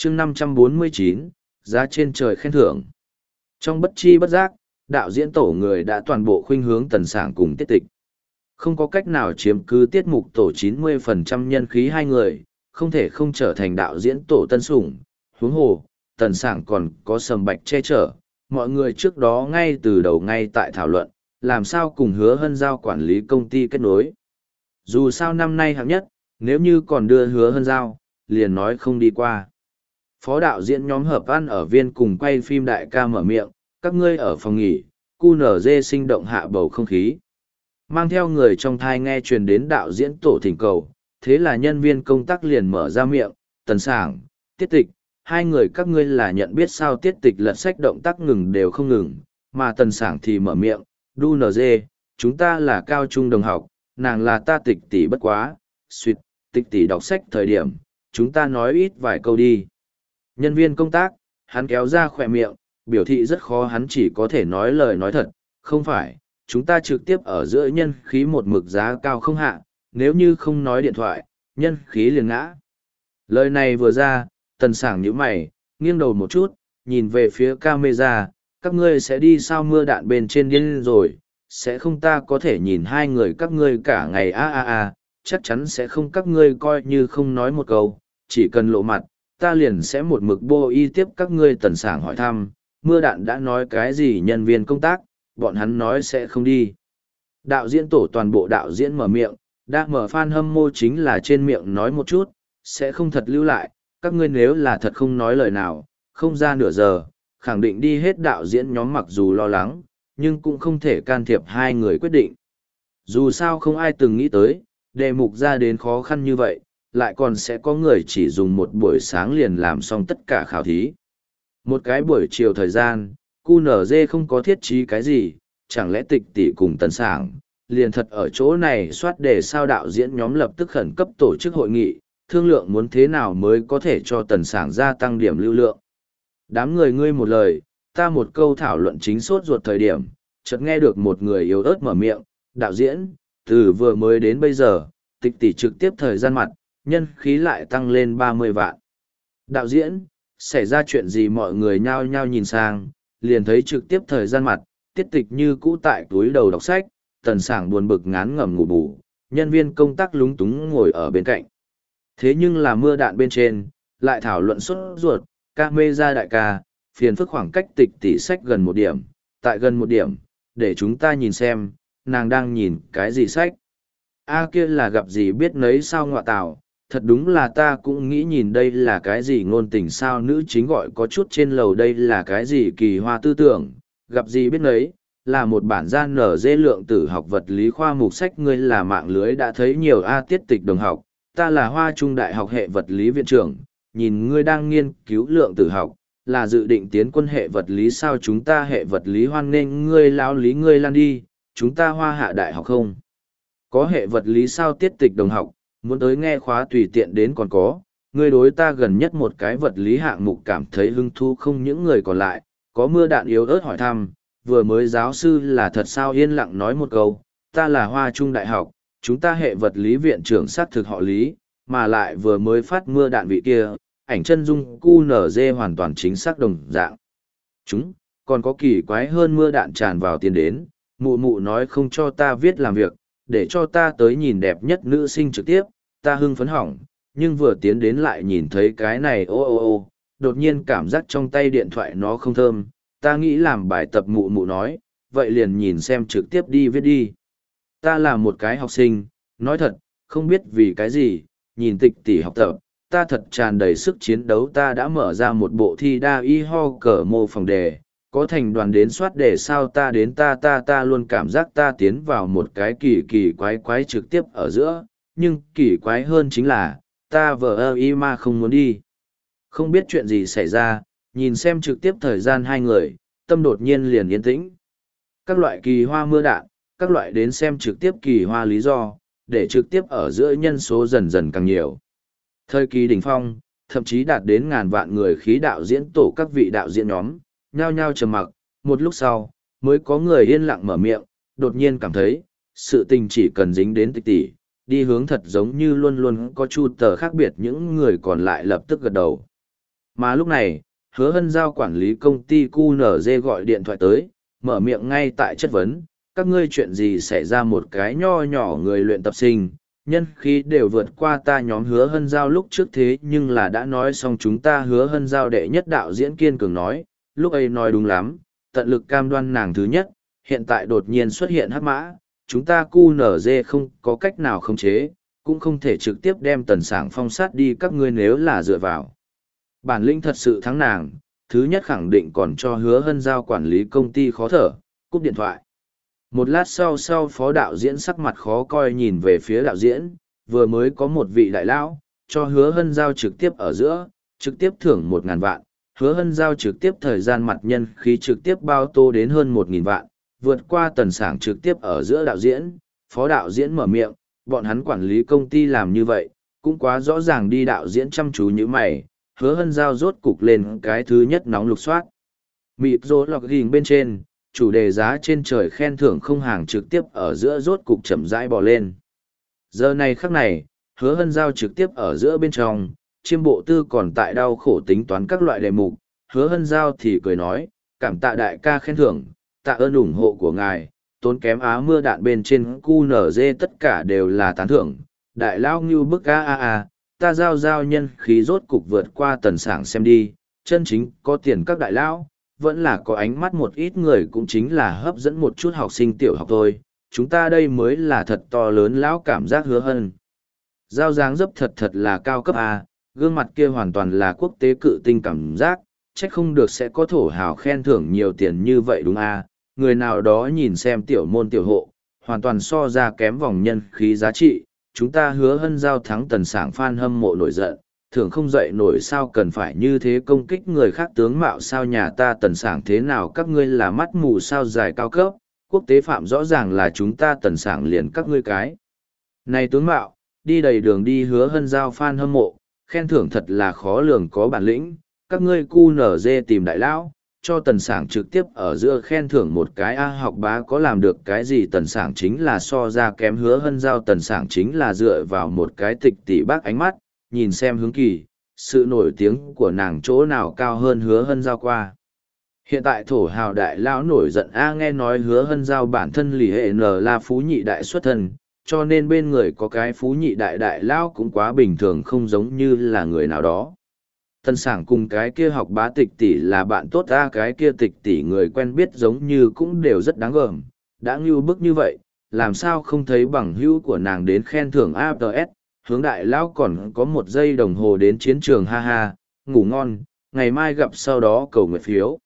chương 549, giá trên trời khen thưởng. Trong bất chi bất giác, đạo diễn tổ người đã toàn bộ khuynh hướng Tần Sảng cùng Tiết Tịch. Không có cách nào chiếm cứ tiết mục tổ 90% nhân khí hai người, không thể không trở thành đạo diễn tổ tân sủng. Huống hồ, Tần Sảng còn có Sầm Bạch che chở, mọi người trước đó ngay từ đầu ngay tại thảo luận, làm sao cùng Hứa Hân Giao quản lý công ty kết nối. Dù sao năm nay hạng nhất, nếu như còn đưa Hứa Hân Giao, liền nói không đi qua. Phó đạo diễn nhóm hợp ăn ở viên cùng quay phim đại ca mở miệng, các ngươi ở phòng nghỉ, QNZ sinh động hạ bầu không khí. Mang theo người trong thai nghe truyền đến đạo diễn tổ thỉnh cầu, thế là nhân viên công tác liền mở ra miệng, Tần Sảng, Tiết Tịch, hai người các ngươi là nhận biết sao. Tiết Tịch lật sách động tác ngừng đều không ngừng, mà Tần Sảng thì mở miệng, đu NG, chúng ta là cao trung đồng học, nàng là ta Tịch tỷ bất quá, suýt, Tịch tỷ đọc sách thời điểm, chúng ta nói ít vài câu đi. Nhân viên công tác, hắn kéo ra khỏe miệng, biểu thị rất khó, hắn chỉ có thể nói lời nói thật, không phải, chúng ta trực tiếp ở giữa nhân khí một mực giá cao không hạ, nếu như không nói điện thoại, nhân khí liền ngã. Lời này vừa ra, Tần Sảng nhíu mày, nghiêng đầu một chút, nhìn về phía camera, các ngươi sẽ đi sao mưa đạn bên trên điên rồi, sẽ không, ta có thể nhìn hai người các ngươi cả ngày chắc chắn sẽ không, các ngươi coi như không nói một câu, chỉ cần lộ mặt, ta liền sẽ một mực bô y tiếp các ngươi. Tần Sảng hỏi thăm, mưa đạn đã nói cái gì? Nhân viên công tác, bọn hắn nói sẽ không đi. Đạo diễn tổ toàn bộ đạo diễn mở miệng, đã mở fan hâm mộ chính là trên miệng nói một chút, sẽ không thật lưu lại, các ngươi nếu là thật không nói lời nào, không ra nửa giờ, khẳng định đi hết. Đạo diễn nhóm mặc dù lo lắng, nhưng cũng không thể can thiệp hai người quyết định. Dù sao không ai từng nghĩ tới, đề mục ra đến khó khăn như vậy, lại còn sẽ có người chỉ dùng một buổi sáng liền làm xong tất cả khảo thí. Một cái buổi chiều thời gian, QNZ không có thiết trí cái gì, chẳng lẽ Tịch tỷ cùng Tần Sảng liền thật ở chỗ này soát đề sao? Đạo diễn nhóm lập tức khẩn cấp tổ chức hội nghị, thương lượng muốn thế nào mới có thể cho Tần Sảng gia tăng điểm lưu lượng. Đám người ngươi một lời, ta một câu thảo luận chính sốt ruột thời điểm, chợt nghe được một người yếu ớt mở miệng, đạo diễn, từ vừa mới đến bây giờ, Tịch tỷ trực tiếp thời gian mặt, nhân khí lại tăng lên 30 vạn. Đạo diễn, xảy ra chuyện gì? Mọi người nhao nhao nhìn sang, liền thấy trực tiếp thời gian mặt, Tiết Tịch như cũ tại túi đầu đọc sách, Tần Sảng buồn bực ngán ngẩm ngủ bù, nhân viên công tác lúng túng ngồi ở bên cạnh. Thế nhưng là mưa đạn bên trên, lại thảo luận sốt ruột, camera đại ca, phiền phức khoảng cách Tịch tỷ sách gần một điểm, tại gần một điểm, để chúng ta nhìn xem, nàng đang nhìn cái gì sách. Kia là gặp gì biết nấy sao ngọa tào, thật đúng là ta cũng nghĩ nhìn đây là cái gì ngôn tình sao. Nữ chính gọi có chút trên lầu, đây là cái gì kỳ hoa tư tưởng, gặp gì biết nấy, là một bản gian nở dê lượng tử học vật lý khoa mục sách. Ngươi là mạng lưới đã thấy nhiều Tiết Tịch đồng học, ta là Hoa Trung Đại học hệ vật lý viện trưởng, nhìn ngươi đang nghiên cứu lượng tử học, là dự định tiến quân hệ vật lý sao? Chúng ta hệ vật lý hoan nghênh ngươi, lão lý ngươi lan đi, chúng ta Hoa Hạ Đại học không có hệ vật lý sao? Tiết Tịch đồng học, muốn tới nghe khóa tùy tiện đến còn có, ngươi đối ta gần nhất một cái vật lý hạng mục cảm thấy hứng thú không? Những người còn lại, có mưa đạn yếu ớt hỏi thăm, vừa mới giáo sư là thật sao? Yên lặng nói một câu, ta là Hoa Trung Đại học, chúng ta hệ vật lý viện trưởng xác thực họ Lý, mà lại vừa mới phát mưa đạn vị kia, ảnh chân dung QNZ hoàn toàn chính xác đồng dạng. Còn có kỳ quái hơn, mưa đạn tràn vào tiền đến, mụ mụ nói không cho ta viết làm việc, để cho ta tới nhìn đẹp nhất nữ sinh trực tiếp, ta hưng phấn hỏng, nhưng vừa tiến đến lại nhìn thấy cái này đột nhiên cảm giác trong tay điện thoại nó không thơm, ta nghĩ làm bài tập. Mụ mụ nói, vậy liền nhìn xem trực tiếp đi viết đi. Ta là một cái học sinh, nói thật, không biết vì cái gì, nhìn Tịch tỷ học tập, ta thật tràn đầy sức chiến đấu. Ta đã mở ra một bộ thi đa y ho cờ mô phòng đề, có thành đoàn đến soát đề sao? Ta đến ta luôn cảm giác ta tiến vào một cái kỳ quái trực tiếp ở giữa, nhưng kỳ quái hơn chính là, ta vờ y mà không muốn đi. Không biết chuyện gì xảy ra, nhìn xem trực tiếp thời gian hai người, tâm đột nhiên liền yên tĩnh. Các loại kỳ hoa mưa đạn, các loại đến xem trực tiếp kỳ hoa lý do, để trực tiếp ở giữa nhân số dần dần càng nhiều. Thời kỳ đỉnh phong, thậm chí đạt đến ngàn vạn người khí. Đạo diễn tổ các vị đạo diễn nhóm, nhao nhao trầm mặc, một lúc sau, mới có người yên lặng mở miệng, đột nhiên cảm thấy, sự tình chỉ cần dính đến Tịch tỷ, đi hướng thật giống như luôn luôn có chu tờ khác biệt. Những người còn lại lập tức gật đầu. Mà lúc này, Hứa Hân Giao quản lý công ty QNZ gọi điện thoại tới, mở miệng ngay tại chất vấn, các ngươi chuyện gì xảy ra một cái nho nhỏ người luyện tập sinh, nhân khí đều vượt qua ta nhóm Hứa Hân Giao lúc trước thế nhưng là đã nói xong chúng ta Hứa Hân Giao đệ nhất đạo diễn kiên cường nói, lúc ấy nói đúng lắm, tận lực cam đoan nàng thứ nhất, hiện tại đột nhiên xuất hiện hắc mã, chúng ta QNZ không có cách nào khống chế, cũng không thể trực tiếp đem Tần Sảng phong sát đi các ngươi nếu là dựa vào. Bản lĩnh thật sự thắng nàng, thứ nhất khẳng định còn cho Hứa Hân Giao quản lý công ty khó thở, cúp điện thoại. Một lát sau phó đạo diễn sắc mặt khó coi nhìn về phía đạo diễn, vừa mới có một vị đại lão, cho Hứa Hân Giao trực tiếp ở giữa, trực tiếp thưởng 1.000 vạn, Hứa Hân Giao trực tiếp thời gian mặt nhân khí trực tiếp bao tô đến hơn 1.000 vạn, vượt qua Tần Sảng trực tiếp ở giữa đạo diễn, phó đạo diễn mở miệng, bọn hắn quản lý công ty làm như vậy, cũng quá rõ ràng đi đạo diễn chăm chú như mày, Hứa Hân Giao rốt cục lên cái thứ nhất nóng lục soát. Mịp rô lọc ghiền bên trên, chủ đề giá trên trời khen thưởng không hàng trực tiếp ở giữa rốt cục chậm rãi bò lên. Giờ này khắc này, Hứa Hân Giao trực tiếp ở giữa bên trong, chiêm bộ tư còn tại đau khổ tính toán các loại đề mục, Hứa Hân Giao thì cười nói, cảm tạ đại ca khen thưởng, tạ ơn ủng hộ của ngài, tốn kém á mưa đạn bên trên QNZ tất cả đều là tán thưởng, đại lao ngưu bức ta giao nhân khí rốt cục vượt qua Tần Sảng xem đi, chân chính có tiền các đại lão vẫn là có ánh mắt một ít người cũng chính là hấp dẫn một chút học sinh tiểu học thôi, chúng ta đây mới là thật to lớn lão cảm giác Hứa Hân. Giao dáng dấp thật là cao cấp gương mặt kia hoàn toàn là quốc tế cự tinh cảm giác, trách không được sẽ có thổ hào khen thưởng nhiều tiền như vậy đúng người nào đó nhìn xem tiểu môn tiểu hộ, hoàn toàn so ra kém vòng nhân khí giá trị, chúng ta Hứa Hân Giao thắng Tần Sảng fan hâm mộ nổi giận, thường không dậy nổi sao cần phải như thế công kích người khác tướng mạo sao nhà ta Tần Sảng thế nào các ngươi là mắt mù sao dài cao cấp, quốc tế phạm rõ ràng là chúng ta Tần Sảng liền các ngươi cái. Này tướng mạo, đi đầy đường đi Hứa Hân Giao fan hâm mộ, khen thưởng thật là khó lường có bản lĩnh, các ngươi QNZ tìm đại lão, cho Tần Sảng trực tiếp ở giữa khen thưởng một cái học bá có làm được cái gì Tần Sảng chính là so ra kém Hứa Hân Giao Tần Sảng chính là dựa vào một cái tịch tỷ bác ánh mắt, nhìn xem hướng kỳ, sự nổi tiếng của nàng chỗ nào cao hơn Hứa Hân Giao qua. Hiện tại thổ hào đại lão nổi giận nghe nói Hứa Hân Giao bản thân lì hệ n là phú nhị đại xuất thân, cho nên bên người có cái phú nhị đại đại lão cũng quá bình thường không giống như là người nào đó. Tần Sảng cùng cái kia học bá tịch tỷ là bạn tốt cái kia tịch tỷ người quen biết giống như cũng đều rất đáng gờm, đã ngưu bức như vậy, làm sao không thấy bằng hữu của nàng đến khen thưởng AFS, hướng đại lão còn có 1 giây đồng hồ đến chiến trường ha ha, ngủ ngon, ngày mai gặp sau đó cầu nguyện phiếu.